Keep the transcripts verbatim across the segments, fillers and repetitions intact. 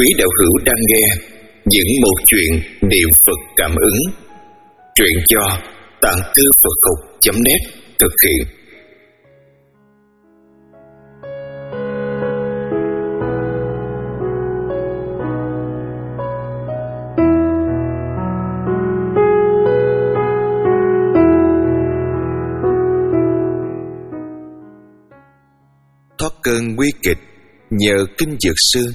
Quý đạo hữu đang nghe những một chuyện niệm Phật cảm ứng. Truyện do Tạng Thư Phật Học chấm net thực hiện. Thoát cơn nguy kịch nhờ kinh dược sư.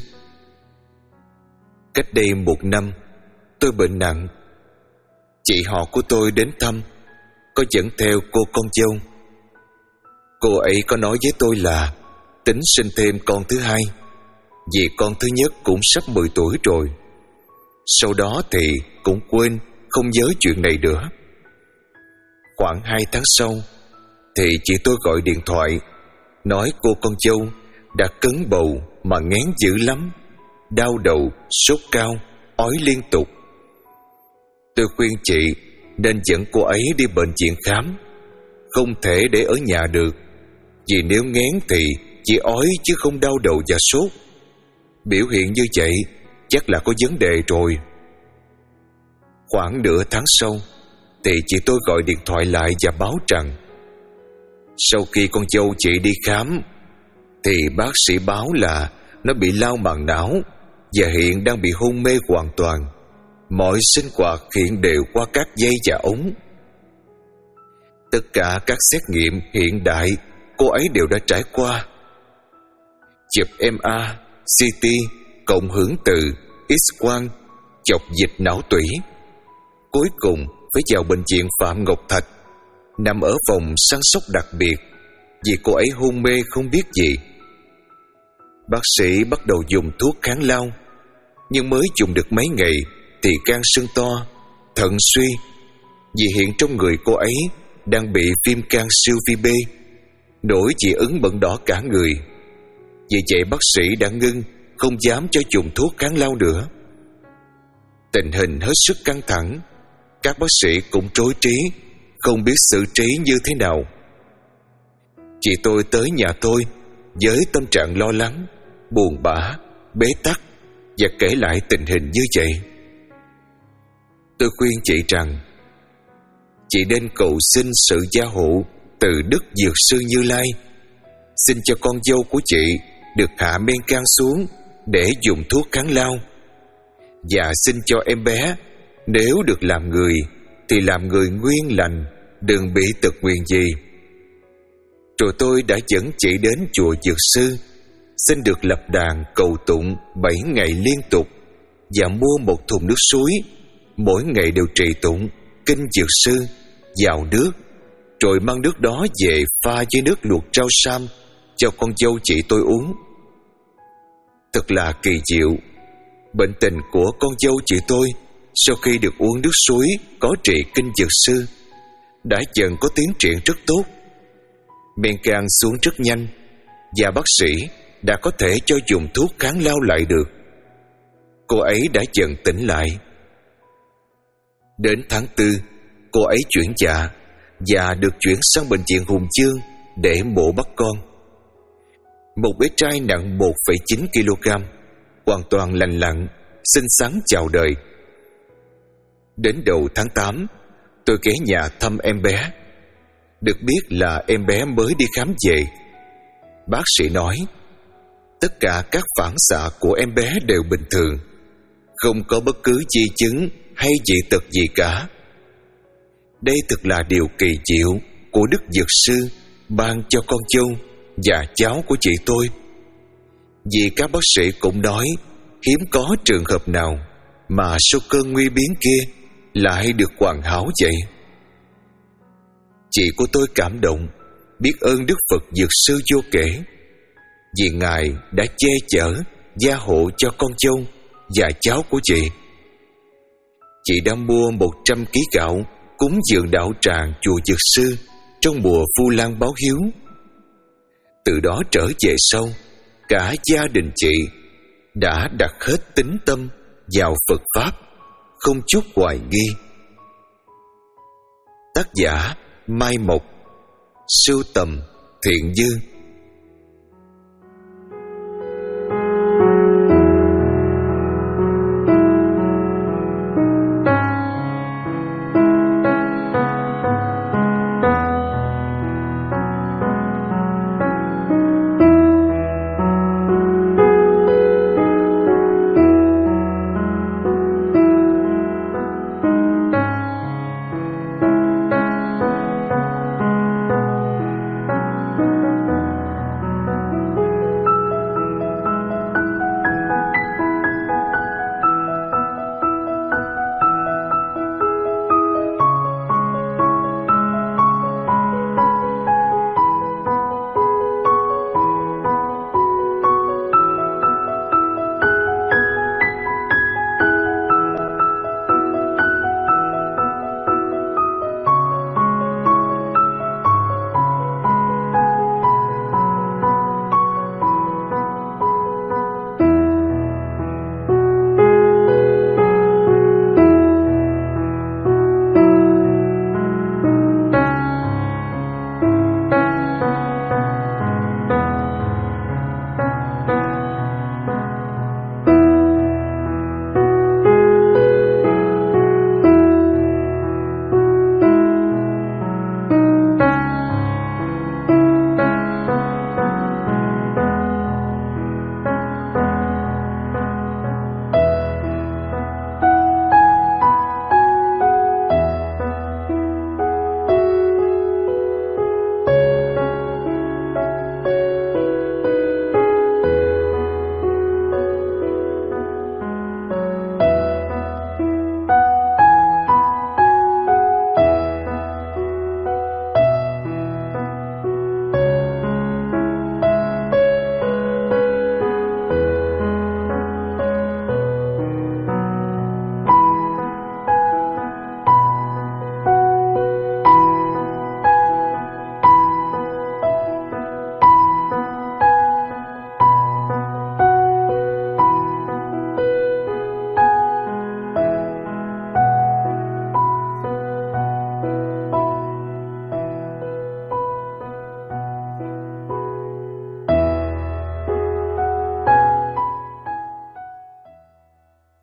Cách đây một năm, tôi bệnh nặng. Chị họ của tôi đến thăm, có dẫn theo cô con dâu. Cô ấy có nói với tôi là tính sinh thêm con thứ hai, vì con thứ nhất cũng sắp mười tuổi rồi. Sau đó thì cũng quên, không nhớ chuyện này nữa. Khoảng hai tháng sau thì chị tôi gọi điện thoại nói cô con dâu đã cấn bầu mà nghén dữ lắm, đau đầu, sốt cao, ói liên tục. Tôi khuyên chị nên dẫn cô ấy đi bệnh viện khám, không thể để ở nhà được, vì nếu nghén thì chỉ ói chứ không đau đầu và sốt. Biểu hiện như vậy chắc là có vấn đề rồi. Khoảng nửa tháng sau thì chị tôi gọi điện thoại lại và báo rằng sau khi con dâu chị đi khám thì bác sĩ báo là nó bị lao màng não và hiện đang bị hôn mê hoàn toàn. Mọi sinh hoạt hiện đều qua các dây và ống. Tất cả các xét nghiệm hiện đại cô ấy đều đã trải qua. Chụp em a, xê tê, cộng hưởng từ, X-quang, chọc dịch não tủy. Cuối cùng phải vào bệnh viện Phạm Ngọc Thạch, nằm ở phòng săn sóc đặc biệt vì cô ấy hôn mê không biết gì. Bác sĩ bắt đầu dùng thuốc kháng lao, nhưng mới dùng được mấy ngày thì gan sưng to, thận suy, vì hiện trong người cô ấy đang bị viêm gan siêu vi B, nổi dị ứng bẩn đỏ cả người. Vì vậy bác sĩ đã ngưng, không dám cho dùng thuốc kháng lao nữa. Tình hình hết sức căng thẳng, các bác sĩ cũng rối trí, không biết xử trí như thế nào. Chị tôi tới nhà tôi với tâm trạng lo lắng, buồn bã, bế tắc và kể lại tình hình như vậy. Tôi khuyên chị rằng chị nên cầu xin sự gia hộ từ Đức Dược Sư Như Lai, xin cho con dâu của chị được hạ men gan xuống để dùng thuốc kháng lao, và xin cho em bé nếu được làm người thì làm người nguyên lành, đừng bị tật nguyền gì. Rồi tôi đã dẫn chị đến chùa Dược Sư, xin được lập đàn cầu tụng bảy ngày liên tục và mua một thùng nước suối, mỗi ngày đều trì tụng kinh Dược Sư vào nước, rồi mang nước đó về pha với nước luộc rau sam cho con dâu chị tôi uống. Thật là kỳ diệu, bệnh tình của con dâu chị tôi sau khi được uống nước suối có trì kinh Dược Sư đã dần có tiến triển rất tốt. Men gan xuống rất nhanh và bác sĩ đã có thể cho dùng thuốc kháng lao lại được. Cô ấy đã dần tỉnh lại. Đến tháng tư, cô ấy chuyển dạ và được chuyển sang bệnh viện Hùng Chương để mổ bắt con. Một bé trai nặng một phẩy chín ki lô gam, hoàn toàn lành lặn, xinh xắn chào đời. Đến đầu tháng tám, tôi ghé nhà thăm em bé. Được biết là em bé mới đi khám về. Bác sĩ nói tất cả các phản xạ của em bé đều bình thường, không có bất cứ di chứng hay dị tật gì cả. Đây thật là điều kỳ diệu của Đức Dược Sư ban cho con dâu và cháu của chị tôi. Vì các bác sĩ cũng nói hiếm có trường hợp nào mà sau cơn nguy biến kia lại được hoàn hảo vậy. Chị của tôi cảm động, biết ơn Đức Phật Dược Sư vô kể, vì Ngài đã che chở, gia hộ cho con dâu và cháu của chị. Chị đã mua một trăm ký gạo cúng dường đạo tràng chùa Dược Sư trong mùa Vu Lan báo hiếu. Từ đó trở về sau, cả gia đình chị đã đặt hết tín tâm vào Phật Pháp, không chút hoài nghi. Tác giả Mai Mộc, sưu tầm Thiện Dư.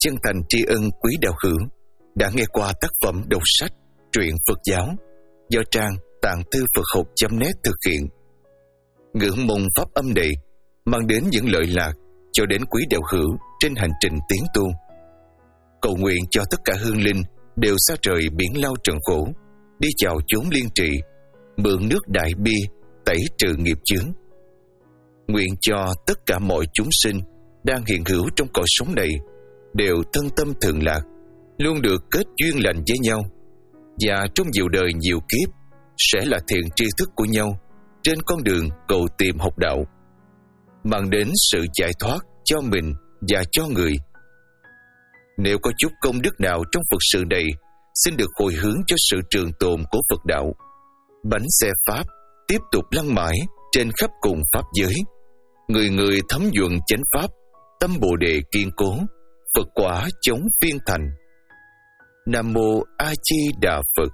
chân thành tri ân quý đạo hữu đã nghe qua tác phẩm đọc sách truyện Phật giáo do trang tạng thư Phật học chấm net thực hiện. Ngưỡng mong pháp âm này mang đến những lợi lạc cho đến quý đạo hữu trên hành trình tiến tu. Cầu nguyện cho tất cả hương linh đều xa rời biển lao trần khổ, đi vào chốn liên trị, mượn nước đại bi tẩy trừ nghiệp chướng. Nguyện cho tất cả mọi chúng sinh đang hiện hữu trong cõi sống này đều thân tâm thường lạc, luôn được kết duyên lành với nhau, và trong nhiều đời nhiều kiếp sẽ là thiện tri thức của nhau trên con đường cầu tìm học đạo, mang đến sự giải thoát cho mình và cho người. Nếu có chút công đức nào trong Phật sự này, xin được hồi hướng cho sự trường tồn của Phật đạo. Bánh xe Pháp tiếp tục lăn mãi trên khắp cùng Pháp giới, người người thấm nhuận chánh Pháp, tâm Bồ Đề kiên cố, Phật quả chống phiên thành. Nam Mô A Di Đà Phật.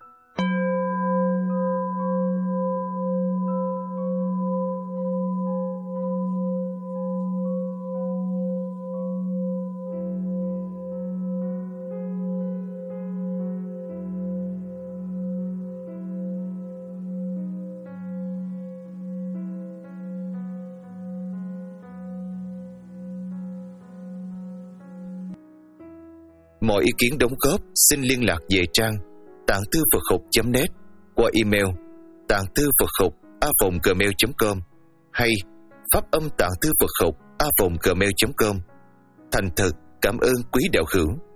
Mọi ý kiến đóng góp xin liên lạc về trang tạng thư Phật học chấm net qua email tạng thư Phật học a vòng gmail chấm com hay pháp âm tạng thư Phật học a vòng gmail chấm com. Thành thật cảm ơn quý đạo hữu.